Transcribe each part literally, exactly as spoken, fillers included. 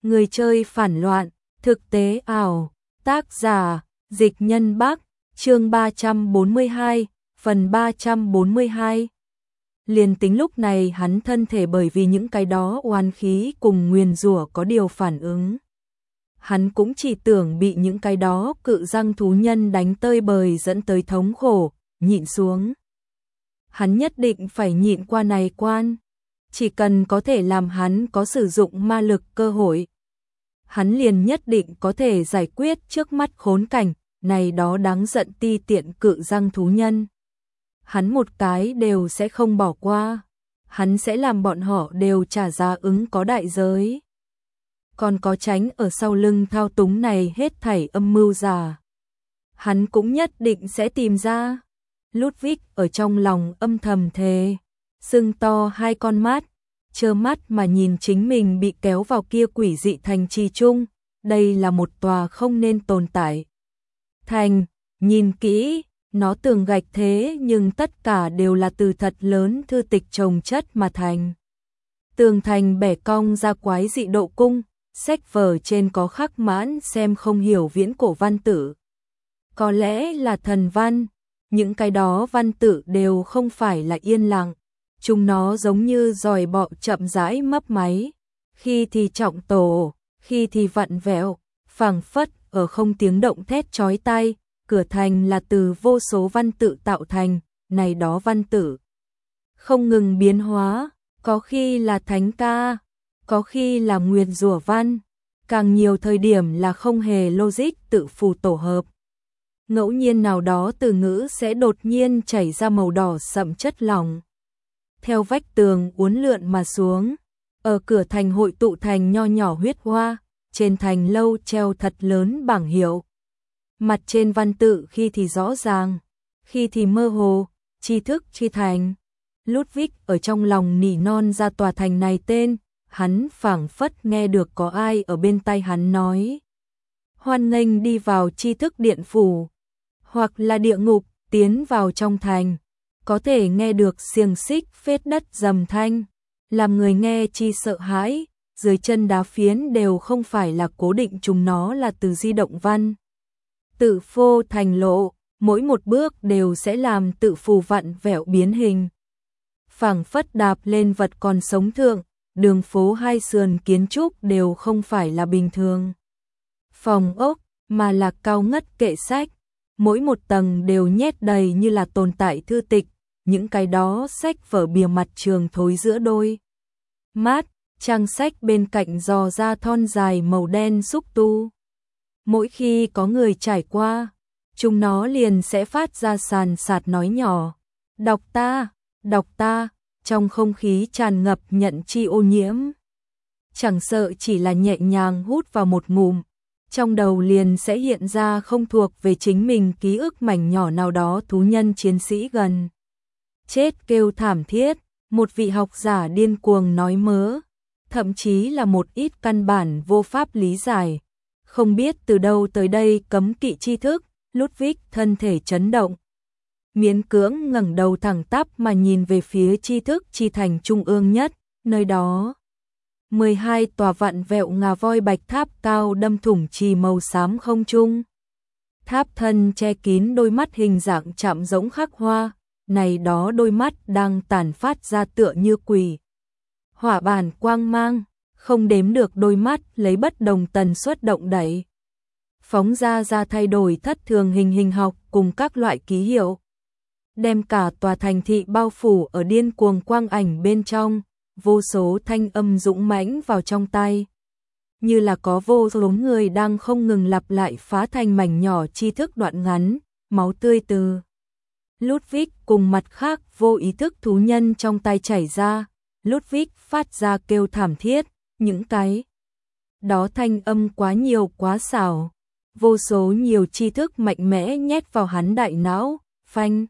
Người chơi phản loạn, thực tế ảo, tác giả, Dịch Nhân Bắc, chương ba trăm bốn mươi hai, phần ba trăm bốn mươi hai. Liền tính lúc này hắn thân thể bởi vì những cái đó oan khí cùng nguyền rủa có điều phản ứng. Hắn cũng chỉ tưởng bị những cái đó cự răng thú nhân đánh tơi bời dẫn tới thống khổ, nhịn xuống. Hắn nhất định phải nhịn qua này quan, chỉ cần có thể làm hắn có sử dụng ma lực cơ hội. Hắn liền nhất định có thể giải quyết trước mắt khốn cảnh, này đó đáng giận ti tiện cự răng thú nhân. Hắn một cái đều sẽ không bỏ qua, hắn sẽ làm bọn họ đều trả giá ứng có đại giới. Còn có tránh ở sau lưng thao túng này hết thảy âm mưu giả. Hắn cũng nhất định sẽ tìm ra. Ludwig ở trong lòng âm thầm thề, sưng to hai con mắt, trơ mắt mà nhìn chính mình bị kéo vào kia quỷ dị thành trì chung. Đây là một tòa không nên tồn tại thành, nhìn kỹ, nó tường gạch thế nhưng tất cả đều là từ thật lớn thư tịch chồng chất mà thành. Tường thành bẻ cong ra quái dị độ cung, sách vở trên có khắc mãn xem không hiểu viễn cổ văn tự. Có lẽ là thần văn, những cái đó văn tự đều không phải là yên lặng, chúng nó giống như dòi bọ chậm rãi mấp máy, khi thì trọng tổ, khi thì vặn vẹo, phảng phất ở không tiếng động thét chói tai. Cửa thành là từ vô số văn tự tạo thành, này đó văn tự không ngừng biến hóa, có khi là thánh ca, có khi là nguyền rủa văn, càng nhiều thời điểm là không hề logic tự phù tổ hợp. Ngẫu nhiên nào đó từ ngữ sẽ đột nhiên chảy ra màu đỏ sậm chất lỏng, theo vách tường uốn lượn mà xuống, ở cửa thành hội tụ thành nho nhỏ huyết hoa, trên thành lâu treo thật lớn bảng hiệu. Mặt trên văn tự khi thì rõ ràng, khi thì mơ hồ, tri thức chi thành. Ludwig ở trong lòng nỉ non ra tòa thành này tên, hắn phảng phất nghe được có ai ở bên tai hắn nói. Hoan nghênh đi vào tri thức điện phủ, hoặc là địa ngục, tiến vào trong thành. Có thể nghe được xiềng xích phết đất rầm thanh, làm người nghe chi sợ hãi, dưới chân đá phiến đều không phải là cố định, chúng nó là từ di động văn. Tự phô thành lộ, mỗi một bước đều sẽ làm tự phù vặn vẹo biến hình. Phảng phất đạp lên vật còn sống thượng, đường phố hai sườn kiến trúc đều không phải là bình thường phòng ốc, mà là cao ngất kệ sách. Mỗi một tầng đều nhét đầy như là tồn tại thư tịch, những cái đó sách vở bìa mặt trường thối giữa đôi mát, trang sách bên cạnh dò ra thon dài màu đen xúc tu. Mỗi khi có người trải qua, chúng nó liền sẽ phát ra sàn sạt nói nhỏ. Đọc ta, đọc ta, trong không khí tràn ngập nhận chi ô nhiễm. Chẳng sợ chỉ là nhẹ nhàng hút vào một ngụm, trong đầu liền sẽ hiện ra không thuộc về chính mình ký ức mảnh nhỏ nào đó thú nhân chiến sĩ gần chết kêu thảm thiết, một vị học giả điên cuồng nói mớ, thậm chí là một ít căn bản vô pháp lý giải. Không biết từ đâu tới đây cấm kỵ tri thức, Ludwig thân thể chấn động. Miễn cưỡng ngẩng đầu thẳng tắp mà nhìn về phía tri thức chi thành trung ương nhất, nơi đó. mười hai tòa vặn vẹo ngà voi bạch tháp cao đâm thủng trì màu xám không trung. Tháp thân che kín đôi mắt hình dạng chạm giống khắc hoa, này đó đôi mắt đang tản phát ra tựa như quỷ. Hỏa bản quang mang. Không đếm được đôi mắt lấy bất đồng tần suất động đẩy. Phóng ra ra thay đổi thất thường hình hình học cùng các loại ký hiệu. Đem cả tòa thành thị bao phủ ở điên cuồng quang ảnh bên trong, vô số thanh âm dũng mãnh vào trong tay. Như là có vô số người đang không ngừng lặp lại phá thành mảnh nhỏ tri thức đoạn ngắn, máu tươi từ. Ludwig cùng mặt khác vô ý thức thú nhân trong tay chảy ra, Ludwig phát ra kêu thảm thiết. Những cái đó thanh âm quá nhiều quá xảo, vô số nhiều tri thức mạnh mẽ nhét vào hắn đại não, phanh.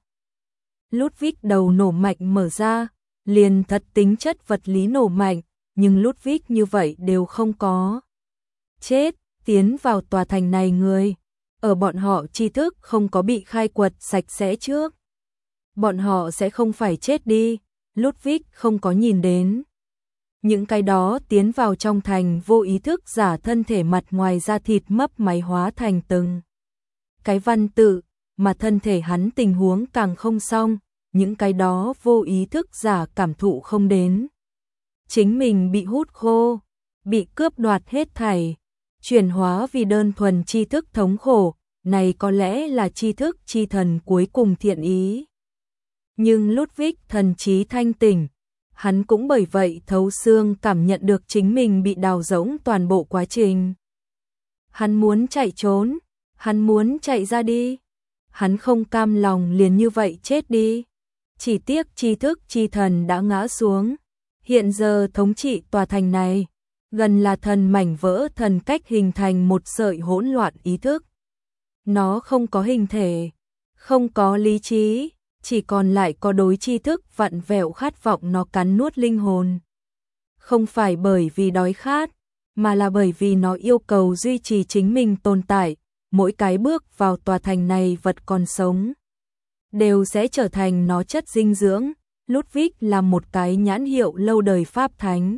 Ludwig đầu nổ mạnh mở ra, liền thật tính chất vật lý nổ mạnh, nhưng Ludwig như vậy đều không có chết. Tiến vào tòa thành này người, ở bọn họ tri thức không có bị khai quật sạch sẽ trước, bọn họ sẽ không phải chết đi. Ludwig không có nhìn đến Những cái đó tiến vào trong thành vô ý thức giả thân thể mặt ngoài da thịt mấp máy hóa thành từng cái văn tự, mà thân thể hắn tình huống càng không xong, những cái đó vô ý thức giả cảm thụ không đến. Chính mình bị hút khô, bị cướp đoạt hết thảy, chuyển hóa vì đơn thuần tri thức thống khổ, này có lẽ là tri thức chi thần cuối cùng thiện ý. Nhưng Ludwig thần trí thanh tỉnh, hắn cũng bởi vậy thấu xương cảm nhận được chính mình bị đào rỗng toàn bộ quá trình. Hắn muốn chạy trốn, hắn muốn chạy ra đi, hắn không cam lòng liền như vậy chết đi. Chỉ tiếc tri thức chi thần đã ngã xuống, hiện giờ thống trị tòa thành này, gần là thần mảnh vỡ thần cách hình thành một sợi hỗn loạn ý thức. Nó không có hình thể, không có lý trí, chỉ còn lại có đối tri thức vặn vẹo khát vọng nó cắn nuốt linh hồn. Không phải bởi vì đói khát, mà là bởi vì nó yêu cầu duy trì chính mình tồn tại, mỗi cái bước vào tòa thành này vật còn sống đều sẽ trở thành nó chất dinh dưỡng. Ludwig là một cái nhãn hiệu lâu đời pháp thánh.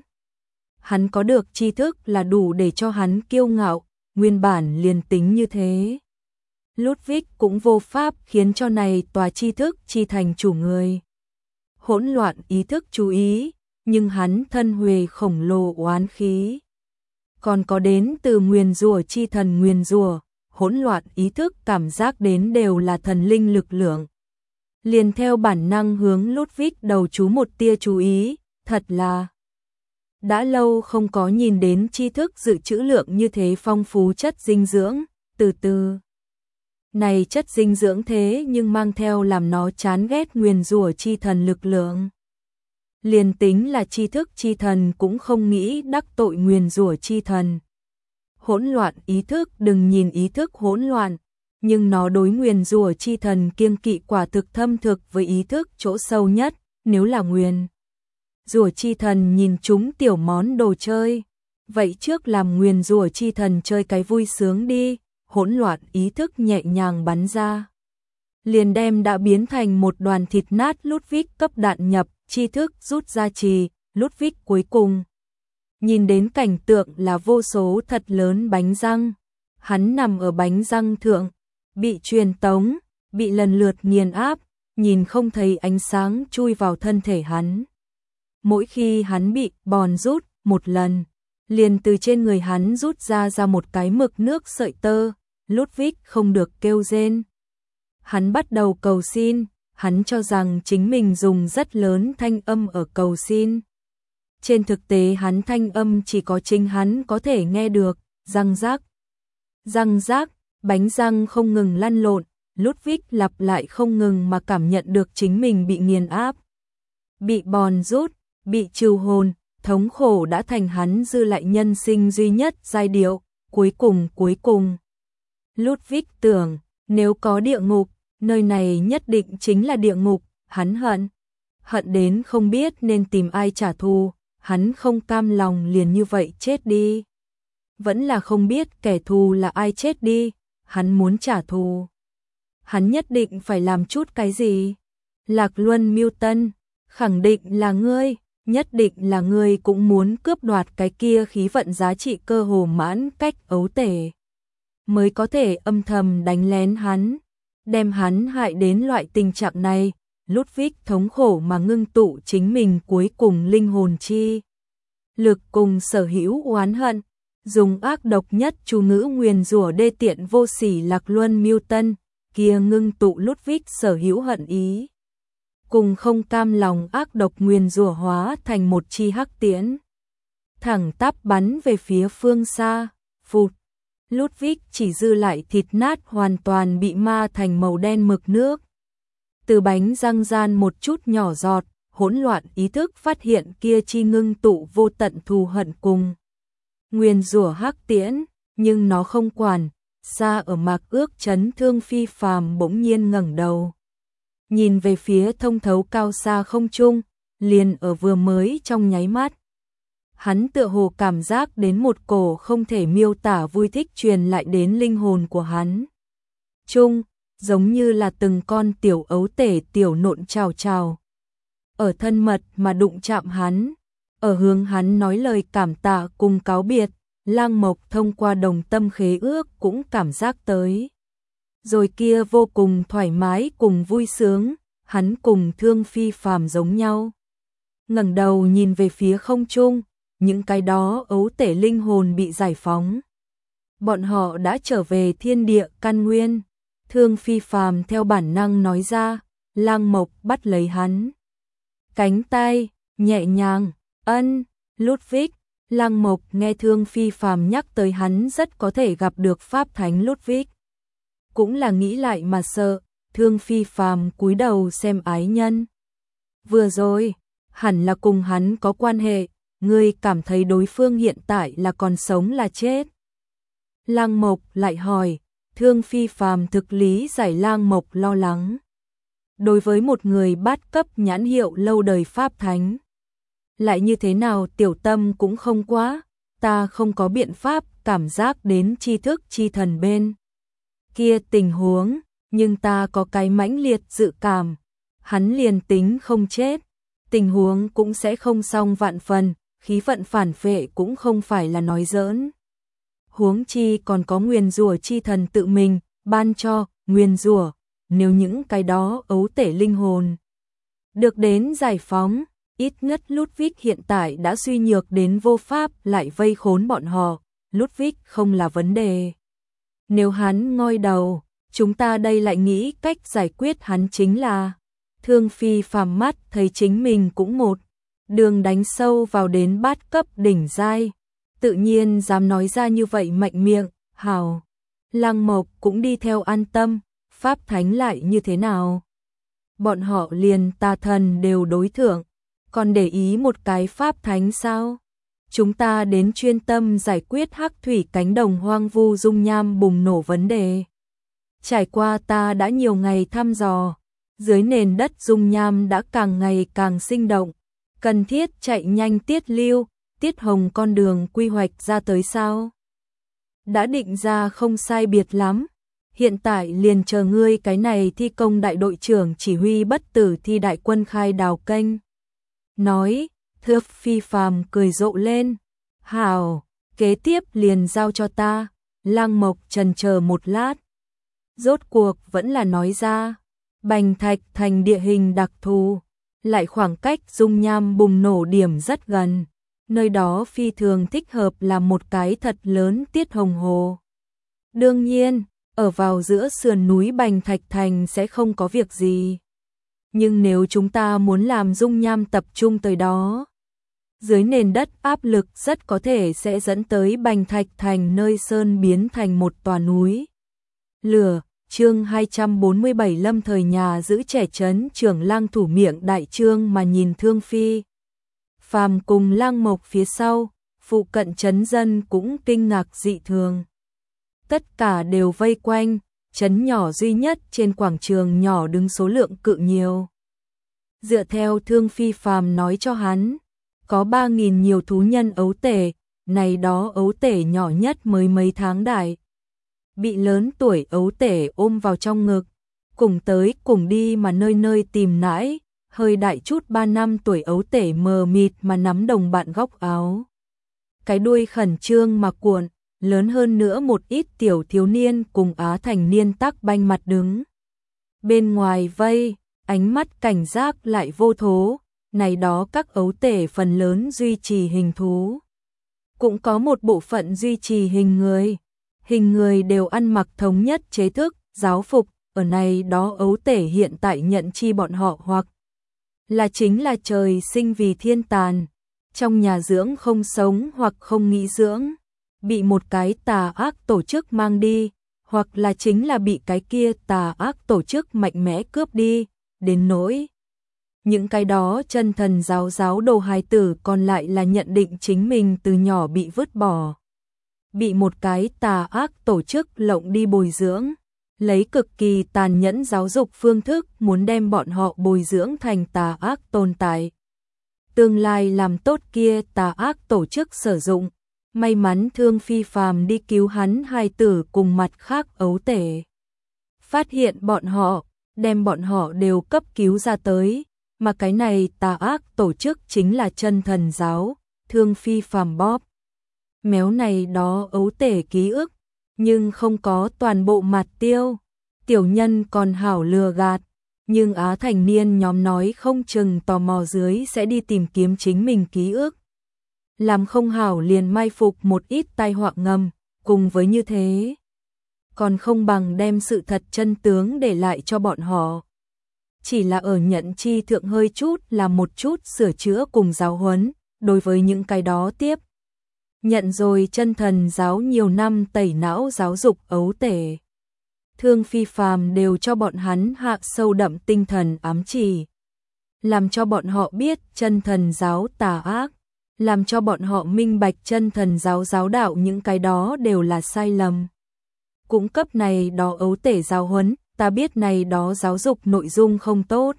Hắn có được tri thức là đủ để cho hắn kiêu ngạo, nguyên bản liền tính như thế. Ludwig cũng vô pháp khiến cho này tòa tri thức chi thành chủ người. Hỗn loạn ý thức chú ý, nhưng hắn thân huề khổng lồ oán khí. Còn có đến từ nguyền rủa chi thần nguyền rủa, hỗn loạn ý thức cảm giác đến đều là thần linh lực lượng. Liền theo bản năng hướng Ludwig đầu chú một tia chú ý, thật là đã lâu không có nhìn đến tri thức dự trữ lượng như thế phong phú chất dinh dưỡng, từ từ. Này chất dinh dưỡng thế nhưng mang theo làm nó chán ghét nguyền rủa chi thần lực lượng. Liền tính là tri thức chi thần cũng không nghĩ đắc tội nguyền rủa chi thần. Hỗn loạn ý thức đừng nhìn ý thức hỗn loạn, nhưng nó đối nguyền rủa chi thần kiêng kỵ quả thực thâm thực với ý thức chỗ sâu nhất, nếu là nguyền rủa chi thần nhìn chúng tiểu món đồ chơi, vậy trước làm nguyền rủa chi thần chơi cái vui sướng đi. Hỗn loạn ý thức nhẹ nhàng bắn ra, liền đem đã biến thành một đoàn thịt nát Ludwig cấp đạn nhập, tri thức rút ra trì, Ludwig cuối cùng nhìn đến cảnh tượng là vô số thật lớn bánh răng, hắn nằm ở bánh răng thượng, bị truyền tống, bị lần lượt nghiền áp, nhìn không thấy ánh sáng chui vào thân thể hắn. Mỗi khi hắn bị bòn rút một lần, liền từ trên người hắn rút ra ra một cái mực nước sợi tơ, Ludwig không được kêu rên. Hắn bắt đầu cầu xin, hắn cho rằng chính mình dùng rất lớn thanh âm ở cầu xin. Trên thực tế hắn thanh âm chỉ có chính hắn có thể nghe được, răng rác. Răng rác, bánh răng không ngừng lăn lộn, Ludwig lặp lại không ngừng mà cảm nhận được chính mình bị nghiền áp. Bị bòn rút, bị trừ hồn, thống khổ đã thành hắn dư lại nhân sinh duy nhất giai điệu, cuối cùng cuối cùng. Ludwig tưởng, nếu có địa ngục, nơi này nhất định chính là địa ngục, hắn hận. Hận đến không biết nên tìm ai trả thù, hắn không cam lòng liền như vậy chết đi. Vẫn là không biết kẻ thù là ai chết đi, hắn muốn trả thù. Hắn nhất định phải làm chút cái gì. Lạc Luân Miêu Tân, khẳng định là ngươi, nhất định là ngươi cũng muốn cướp đoạt cái kia khí vận giá trị cơ hồ mãn cách ấu tể. Mới có thể âm thầm đánh lén hắn, đem hắn hại đến loại tình trạng này. Ludwig thống khổ mà ngưng tụ chính mình cuối cùng linh hồn chi lực cùng sở hữu oán hận, dùng ác độc nhất chú ngữ nguyền rủa đê tiện vô sỉ Lạc Luân Miêu Tân, kia ngưng tụ Ludwig sở hữu hận ý. Cùng không cam lòng ác độc nguyền rủa hóa thành một chi hắc tiễn. Thẳng tắp bắn về phía phương xa, phụt. Ludwig chỉ dư lại thịt nát hoàn toàn bị ma thành màu đen mực nước. Từ bánh răng gian một chút nhỏ giọt, hỗn loạn ý thức phát hiện kia chi ngưng tụ vô tận thù hận cùng. Nguyền rủa hắc tiễn, nhưng nó không quản, xa ở mạc ước chấn thương phi phàm bỗng nhiên ngẩng đầu. Nhìn về phía thông thấu cao xa không trung, liền ở vừa mới trong nháy mắt. Hắn tựa hồ cảm giác đến một cổ không thể miêu tả vui thích truyền lại đến linh hồn của hắn. Trung, giống như là từng con tiểu ấu tể tiểu nộn trào trào. Ở thân mật mà đụng chạm hắn, ở hướng hắn nói lời cảm tạ cùng cáo biệt, Lang Mộc thông qua đồng tâm khế ước cũng cảm giác tới. Rồi kia vô cùng thoải mái cùng vui sướng, hắn cùng Thương Phi Phàm giống nhau. Ngẩng đầu nhìn về phía không trung, những cái đó ấu tể linh hồn bị giải phóng. Bọn họ đã trở về thiên địa căn nguyên. Thương Phi Phàm theo bản năng nói ra, Lang Mộc bắt lấy hắn. Cánh tay, nhẹ nhàng, ân, Ludwig. Lang Mộc nghe Thương Phi Phàm nhắc tới hắn rất có thể gặp được Pháp Thánh Ludwig. Cũng là nghĩ lại mà sợ, Thương Phi Phàm cúi đầu xem ái nhân. Vừa rồi, hẳn là cùng hắn có quan hệ, ngươi cảm thấy đối phương hiện tại là còn sống là chết. Lang Mộc lại hỏi, Thương Phi Phàm thực lý giải Lang Mộc lo lắng. Đối với một người bát cấp nhãn hiệu lâu đời Pháp Thánh, lại như thế nào tiểu tâm cũng không quá, ta không có biện pháp cảm giác đến tri thức chi thần bên kia tình huống, nhưng ta có cái mãnh liệt dự cảm, hắn liền tính không chết, tình huống cũng sẽ không xong vạn phần, khí vận phản phệ cũng không phải là nói giỡn. Huống chi còn có nguyền rủa chi thần tự mình ban cho nguyền rủa, nếu những cái đó ấu tể linh hồn được đến giải phóng, ít nhất Ludwig hiện tại đã suy nhược đến vô pháp lại vây khốn bọn họ, Ludwig không là vấn đề. Nếu hắn ngoi đầu, chúng ta đây lại nghĩ cách giải quyết hắn chính là. Thương Phi Phàm mắt thấy chính mình cũng một đường đánh sâu vào đến bát cấp đỉnh giai, tự nhiên dám nói ra như vậy mạnh miệng, hào. Lang Mộc cũng đi theo an tâm, Pháp Thánh lại như thế nào? Bọn họ liền tà thần đều đối thượng, còn để ý một cái Pháp Thánh sao? Chúng ta đến chuyên tâm giải quyết hắc thủy cánh đồng hoang vu dung nham bùng nổ vấn đề. Trải qua ta đã nhiều ngày thăm dò, dưới nền đất dung nham đã càng ngày càng sinh động, cần thiết chạy nhanh tiết lưu, tiết hồng con đường quy hoạch ra tới sao? Đã định ra không sai biệt lắm, hiện tại liền chờ ngươi cái này thi công đại đội trưởng chỉ huy bất tử thi đại quân khai đào kênh. Nói, Thương Phi Phàm cười rộ lên, hào, kế tiếp liền giao cho ta. Lang Mộc chần chờ một lát, rốt cuộc vẫn là nói ra, Bành Thạch thành địa hình đặc thù, lại khoảng cách dung nham bùng nổ điểm rất gần, nơi đó phi thường thích hợp là một cái thật lớn tiết hồng hồ. Đương nhiên, ở vào giữa sườn núi Bành Thạch thành sẽ không có việc gì. Nhưng nếu chúng ta muốn làm dung nham tập trung tới đó, dưới nền đất áp lực rất có thể sẽ dẫn tới Bành Thạch thành nơi sơn biến thành một tòa núi lửa. Chương hai trăm bốn mươi bảy Lâm thời nhà giữ trẻ trấn trưởng Lang thủ miệng đại trương mà nhìn Thương Phi Phàm cùng Lang Mộc phía sau, phụ cận trấn dân cũng kinh ngạc dị thường. Tất cả đều vây quanh, trấn nhỏ duy nhất trên quảng trường nhỏ đứng số lượng cự nhiều. Dựa theo Thương Phi Phàm nói cho hắn, có ba nghìn nhiều thú nhân ấu tể, này đó ấu tể nhỏ nhất mới mấy tháng đại. Bị lớn tuổi ấu tể ôm vào trong ngực, cùng tới cùng đi mà nơi nơi tìm nãi, hơi đại chút ba năm tuổi ấu tể mờ mịt mà nắm đồng bạn góc áo. Cái đuôi khẩn trương mà cuộn, lớn hơn nữa một ít tiểu thiếu niên cùng á thành niên tắc banh mặt đứng. Bên ngoài vây, ánh mắt cảnh giác lại vô thố, này đó các ấu tể phần lớn duy trì hình thú. Cũng có một bộ phận duy trì hình người. Hình người đều ăn mặc thống nhất chế thức, giáo phục, ở này đó ấu tể hiện tại nhận chi bọn họ hoặc là chính là trời sinh vì thiên tàn, trong nhà dưỡng không sống hoặc không nghĩ dưỡng, bị một cái tà ác tổ chức mang đi, hoặc là chính là bị cái kia tà ác tổ chức mạnh mẽ cướp đi, đến nỗi những cái đó chân thần giáo giáo đồ hài tử còn lại là nhận định chính mình từ nhỏ bị vứt bỏ. Bị một cái tà ác tổ chức lộng đi bồi dưỡng, lấy cực kỳ tàn nhẫn giáo dục phương thức muốn đem bọn họ bồi dưỡng thành tà ác tồn tại. Tương lai làm tốt kia tà ác tổ chức sử dụng, may mắn Thương Phi Phàm đi cứu hắn hai tử cùng mặt khác ấu tể. Phát hiện bọn họ, đem bọn họ đều cấp cứu ra tới, mà cái này tà ác tổ chức chính là Chân Thần giáo, Thương Phi Phàm bóp méo này đó ấu tể ký ức, nhưng không có toàn bộ mặt tiêu. Tiểu nhân còn hảo lừa gạt, nhưng Á thành niên nhóm nói không chừng tò mò dưới sẽ đi tìm kiếm chính mình ký ức. Làm không hảo liền mai phục một ít tai họa ngầm, cùng với như thế. Còn không bằng đem sự thật chân tướng để lại cho bọn họ. Chỉ là ở nhận chi thượng hơi chút là một chút sửa chữa cùng giáo huấn, đối với những cái đó tiếp. Nhận rồi Chân Thần giáo nhiều năm tẩy não giáo dục ấu tể. Thương Phi Phàm đều cho bọn hắn hạ sâu đậm tinh thần ám chỉ. Làm cho bọn họ biết Chân Thần giáo tà ác. Làm cho bọn họ minh bạch Chân Thần giáo giáo đạo những cái đó đều là sai lầm. Cũng cấp này đó ấu tể giáo huấn, ta biết này đó giáo dục nội dung không tốt.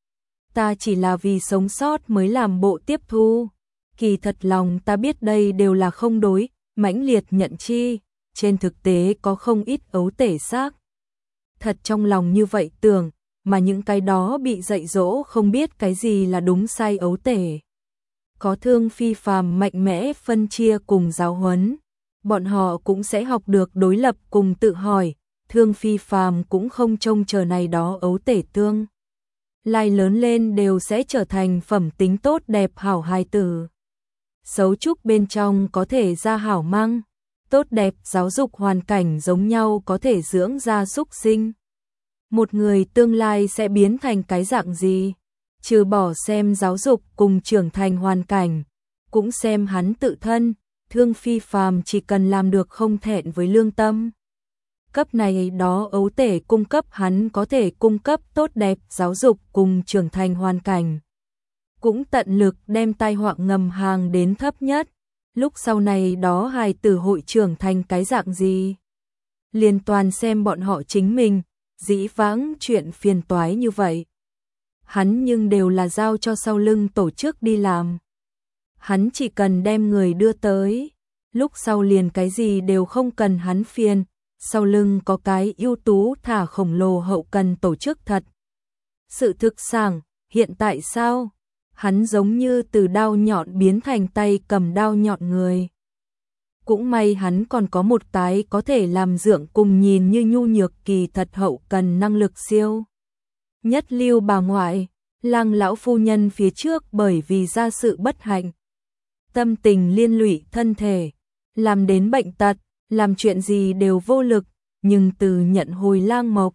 Ta chỉ là vì sống sót mới làm bộ tiếp thu. Kỳ thật lòng ta biết đây đều là không đối, mãnh liệt nhận chi, trên thực tế có không ít ấu tể xác. Thật trong lòng như vậy tưởng, mà những cái đó bị dạy dỗ không biết cái gì là đúng sai ấu tể. Có Thương Phi Phàm mạnh mẽ phân chia cùng giáo huấn, bọn họ cũng sẽ học được đối lập cùng tự hỏi, Thương Phi Phàm cũng không trông chờ này đó ấu tể tương. Lai lớn lên đều sẽ trở thành phẩm tính tốt đẹp hảo hài tử. Xấu trúc bên trong có thể ra hảo măng, tốt đẹp giáo dục hoàn cảnh giống nhau có thể dưỡng ra súc sinh. Một người tương lai sẽ biến thành cái dạng gì? Trừ bỏ xem giáo dục cùng trưởng thành hoàn cảnh, cũng xem hắn tự thân, Thương Phi Phàm chỉ cần làm được không thẹn với lương tâm. Cấp này đó ấu tể cung cấp hắn có thể cung cấp tốt đẹp giáo dục cùng trưởng thành hoàn cảnh. Cũng tận lực đem tai họa ngầm hàng đến thấp nhất, lúc sau này đó hài tử hội trưởng thành cái dạng gì. Liên toàn xem bọn họ chính mình, dĩ vãng chuyện phiền toái như vậy. Hắn nhưng đều là giao cho sau lưng tổ chức đi làm. Hắn chỉ cần đem người đưa tới, lúc sau liền cái gì đều không cần hắn phiền, sau lưng có cái ưu tú thả khổng lồ hậu cần tổ chức thật. Sự thực sảng, hiện tại sao? Hắn giống như từ đao nhọn biến thành tay cầm đao nhọn người. Cũng may hắn còn có một cái có thể làm dượng cùng nhìn như nhu nhược kỳ thật hậu cần năng lực siêu. Nhất lưu bà ngoại, Lăng lão phu nhân phía trước bởi vì ra sự bất hạnh. Tâm tình liên lụy thân thể, làm đến bệnh tật, làm chuyện gì đều vô lực, nhưng từ nhận hồi Lang Mộc.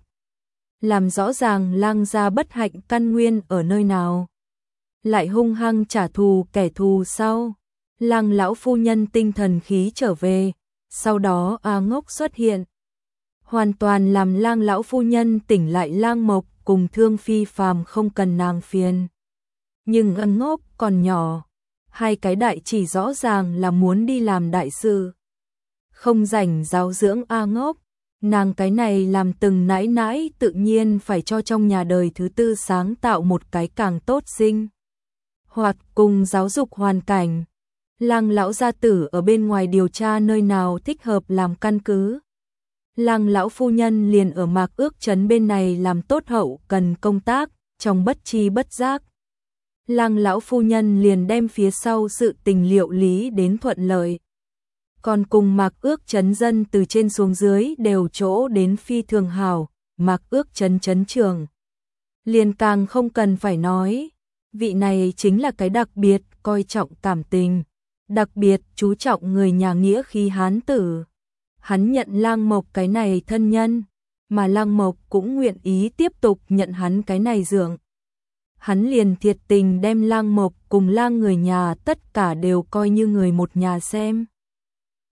Làm rõ ràng Lang gia bất hạnh căn nguyên ở nơi nào. Lại hung hăng trả thù kẻ thù sau. Lăng lão phu nhân tinh thần khí trở về, sau đó A Ngốc xuất hiện. Hoàn toàn làm Lang lão phu nhân tỉnh lại Lang Mộc cùng Thương Phi Phàm không cần nàng phiền. Nhưng A Ngốc còn nhỏ, hai cái đại chỉ rõ ràng là muốn đi làm đại sự. Không rảnh giáo dưỡng A Ngốc, nàng cái này làm từng nãi nãi tự nhiên phải cho trong nhà đời thứ tư sáng tạo một cái càng tốt sinh. Hoặc cùng giáo dục hoàn cảnh. Lăng lão gia tử ở bên ngoài điều tra nơi nào thích hợp làm căn cứ. Lăng lão phu nhân liền ở Mạc Ước trấn bên này làm tốt hậu cần công tác, trong bất chi bất giác. Lăng lão phu nhân liền đem phía sau sự tình liệu lý đến thuận lợi. Còn cùng Mạc Ước trấn dân từ trên xuống dưới đều chỗ đến phi thường hảo, Mạc Ước trấn trấn trường. Liền càng không cần phải nói, vị này chính là cái đặc biệt coi trọng cảm tình. Đặc biệt chú trọng người nhà nghĩa khi hán tử. Hắn nhận Lang Mộc cái này thân nhân, mà Lang Mộc cũng nguyện ý tiếp tục nhận hắn cái này dượng. Hắn liền thiệt tình đem Lang Mộc cùng Lang người nhà tất cả đều coi như người một nhà xem.